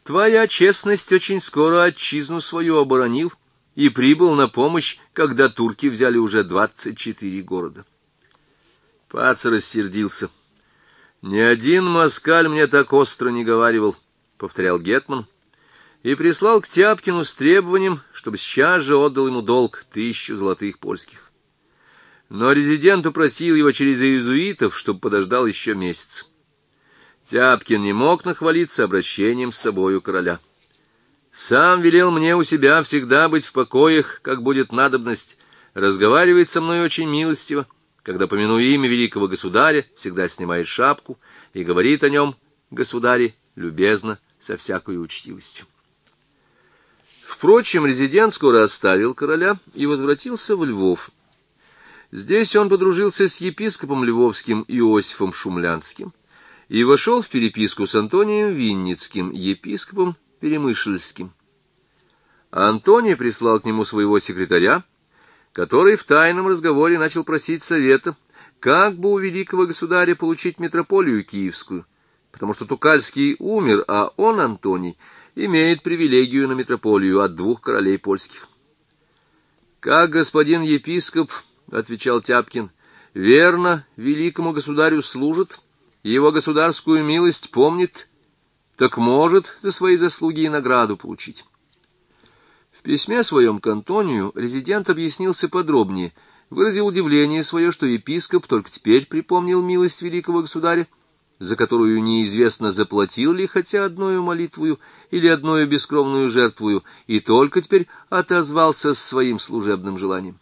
Твоя честность очень скоро отчизну свою оборонил и прибыл на помощь, когда турки взяли уже 24 города. Пац рассердился. «Ни один москаль мне так остро не говаривал», — повторял гетман, и прислал к Тяпкину с требованием, чтобы сейчас же отдал ему долг 1000 золотых польских. Но резидент упросил его через иезуитов, чтобы подождал еще месяц. Тяпкин не мог нахвалиться обращением с собою короля. «Сам велел мне у себя всегда быть в покоях, как будет надобность, разговаривает со мной очень милостиво, когда, помянуя имя великого государя, всегда снимает шапку и говорит о нем, государе, любезно, со всякой учтивостью». Впрочем, резидент скоро оставил короля и возвратился в Львов. Здесь он подружился с епископом львовским Иосифом Шумлянским и вошел в переписку с Антонием Винницким, епископом Перемышльским. Антоний прислал к нему своего секретаря, который в тайном разговоре начал просить совета, как бы у великого государя получить митрополию киевскую, потому что Тукальский умер, а он, Антоний, имеет привилегию на митрополию от 2 королей польских. «Как господин епископ, — отвечал Тяпкин, — верно великому государю служит, и его государскую милость помнит, так может за свои заслуги и награду получить». В письме своем к Антонию резидент объяснился подробнее, выразил удивление свое, что епископ только теперь припомнил милость великого государя, за которую неизвестно, заплатил ли хотя одною молитвою или одною бескровную жертвою, и только теперь отозвался с своим служебным желанием.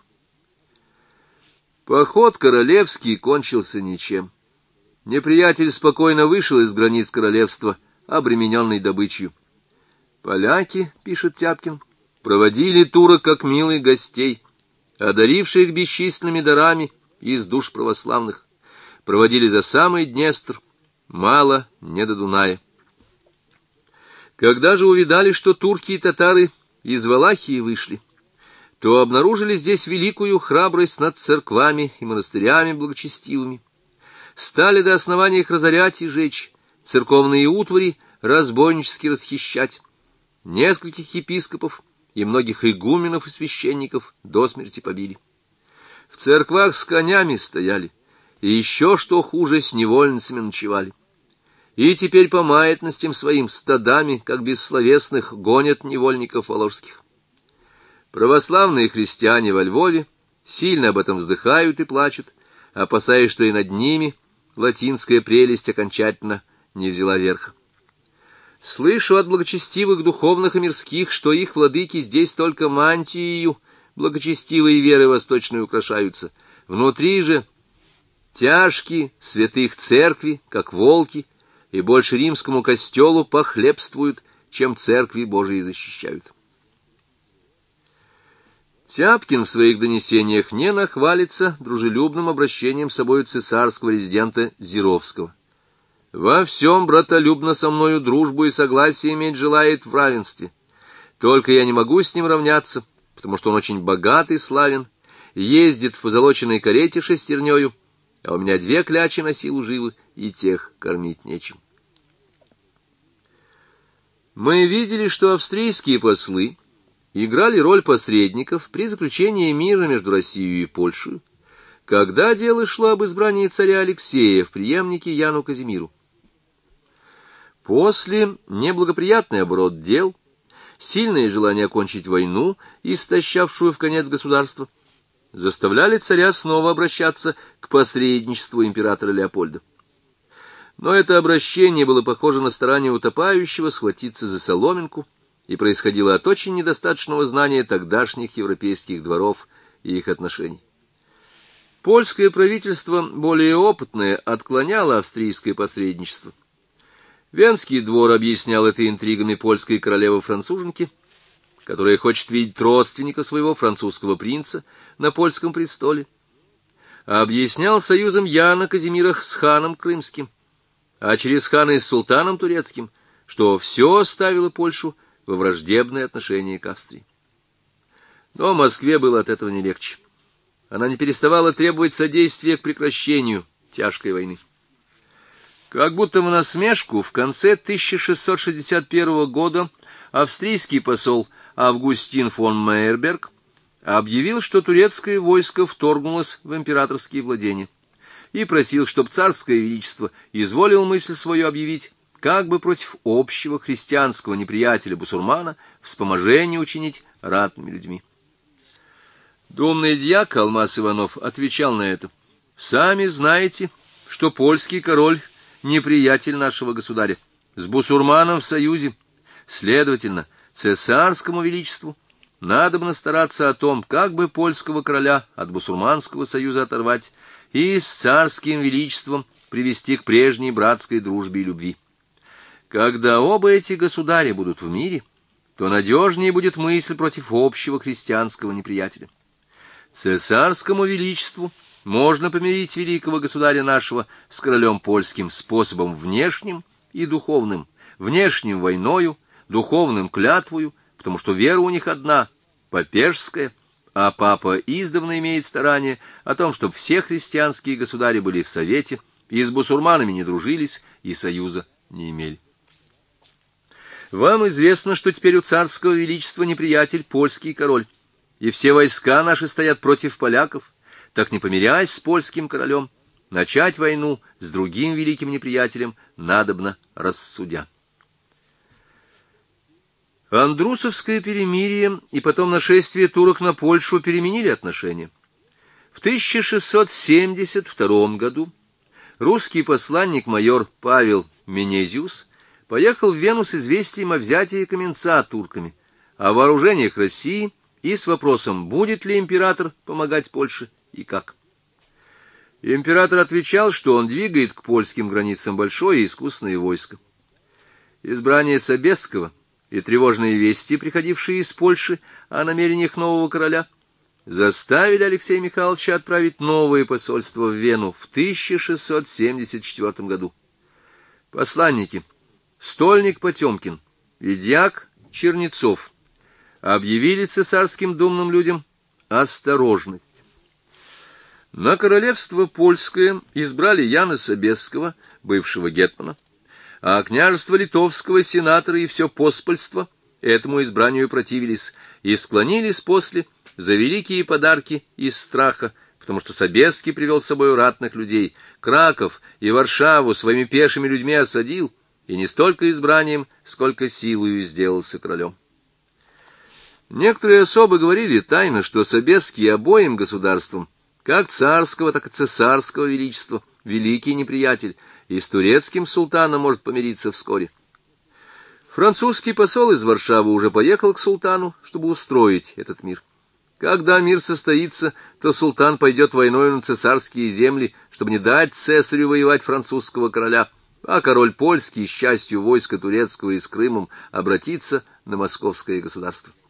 Поход королевский кончился ничем. Неприятель спокойно вышел из границ королевства, обремененный добычей. «Поляки, — пишет Тяпкин, — проводили турок как милых гостей, одаривших бесчисленными дарами из душ православных, проводили за самый Днестр, мало не до Дуная. Когда же увидали, что турки и татары из Валахии вышли, то обнаружили здесь великую храбрость над церквами и монастырями благочестивыми, стали до основания их разорять и жечь, церковные утвари разбойнически расхищать, нескольких епископов и многих игуменов и священников до смерти побили. В церквах с конями стояли, и еще, что хуже, с невольницами ночевали. И теперь по маятностям своим стадами, как бессловесных, гонят невольников воложских. Православные христиане во Львове сильно об этом вздыхают и плачут, опасаясь, что и над ними латинская прелесть окончательно не взяла верха. Слышу от благочестивых духовных и мирских, что их владыки здесь только мантией благочестивой веры восточной украшаются. Внутри же тяжки святых церкви, как волки, и больше римскому костелу похлебствуют, чем церкви Божии защищают. Тяпкин в своих донесениях не нахвалится дружелюбным обращением с собою цесарского резидента Зировского. «Во всем братолюбно со мною дружбу и согласие иметь желает в равенстве. Только я не могу с ним равняться, потому что он очень богат и славен, ездит в позолоченной карете шестернёю, а у меня 2 клячи на силу живы, и тех кормить нечем». Мы видели, что австрийские послы играли роль посредников при заключении мира между Россией и Польшей, когда дело шло об избрании царя Алексея в преемнике Яну Казимиру. После неблагоприятный оборот дел, сильное желание окончить войну, истощавшую в конец государство, заставляли царя снова обращаться к посредничеству императора Леопольда. Но это обращение было похоже на старание утопающего схватиться за соломинку и происходило от очень недостаточного знания тогдашних европейских дворов и их отношений. Польское правительство, более опытное, отклоняло австрийское посредничество. Венский двор объяснял это интригами польской королевы-француженки, которая хочет видеть родственника своего французского принца на польском престоле, а объяснял союзом Яна Казимира с ханом крымским, а через хана и с султаном турецким, что все ставило Польшу во враждебное отношение к Австрии. Но Москве было от этого не легче. Она не переставала требовать содействия к прекращению тяжкой войны. Как будто в насмешку, в конце 1661 года австрийский посол Августин фон Мейерберг объявил, что турецкое войско вторгнулось в императорские владения, и просил, чтобы царское величество изволил мысль свою объявить, как бы против общего христианского неприятеля бусурмана вспоможение учинить ратными людьми. Думный дьяк Алмаз Иванов отвечал на это: «Сами знаете, что польский король — неприятель нашего государя, с бусурманом в союзе, следовательно, цесарскому величеству надобно стараться о том, как бы польского короля от бусурманского союза оторвать и с царским величеством привести к прежней братской дружбе и любви. Когда оба эти государя будут в мире, то надежнее будет мысль против общего христианского неприятеля. Цесарскому величеству можно помирить великого государя нашего с королем польским способом внешним и духовным, внешним войною, духовным клятвою, потому что вера у них одна, папежская, а папа издавна имеет старание о том, чтобы все христианские государи были в совете, и с бусурманами не дружились, и союза не имели. Вам известно, что теперь у царского величества неприятель польский король, и все войска наши стоят против поляков. Так, не помирясь с польским королем, начать войну с другим великим неприятелем надобно рассудя». Андрусовское перемирие и потом нашествие турок на Польшу переменили отношения. В 1672 году русский посланник майор Павел Менезиус поехал в Вену с известием о взятии Каменца турками, о вооружениях России и с вопросом, будет ли император помогать Польше и как. Император отвечал, что он двигает к польским границам большое и искусное войско. Избрание Собесского и тревожные вести, приходившие из Польши о намерениях нового короля, заставили Алексея Михайловича отправить новое посольство в Вену в 1674 году. Посланники стольник Потемкин и дьяк Чернецов объявили цесарским думным людям осторожность. На королевство польское избрали Яна Собесского, бывшего гетмана, а княжество литовского сенатора и все поспольство этому избранию противились и склонились после за великие подарки из страха, потому что Собесский привел с собой ратных людей, Краков и Варшаву своими пешими людьми осадил, и не столько избранием, сколько силою сделался королем. Некоторые особы говорили тайно, что Собесский обоим государствам, как царского, так и цесарского величества, великий неприятель, и с турецким султаном может помириться вскоре. Французский посол из Варшавы уже поехал к султану, чтобы устроить этот мир. Когда мир состоится, то султан пойдет войною на цесарские земли, чтобы не дать цесарю воевать французского короля, а король польский, с частью войска турецкого и с Крымом, обратится на московское государство.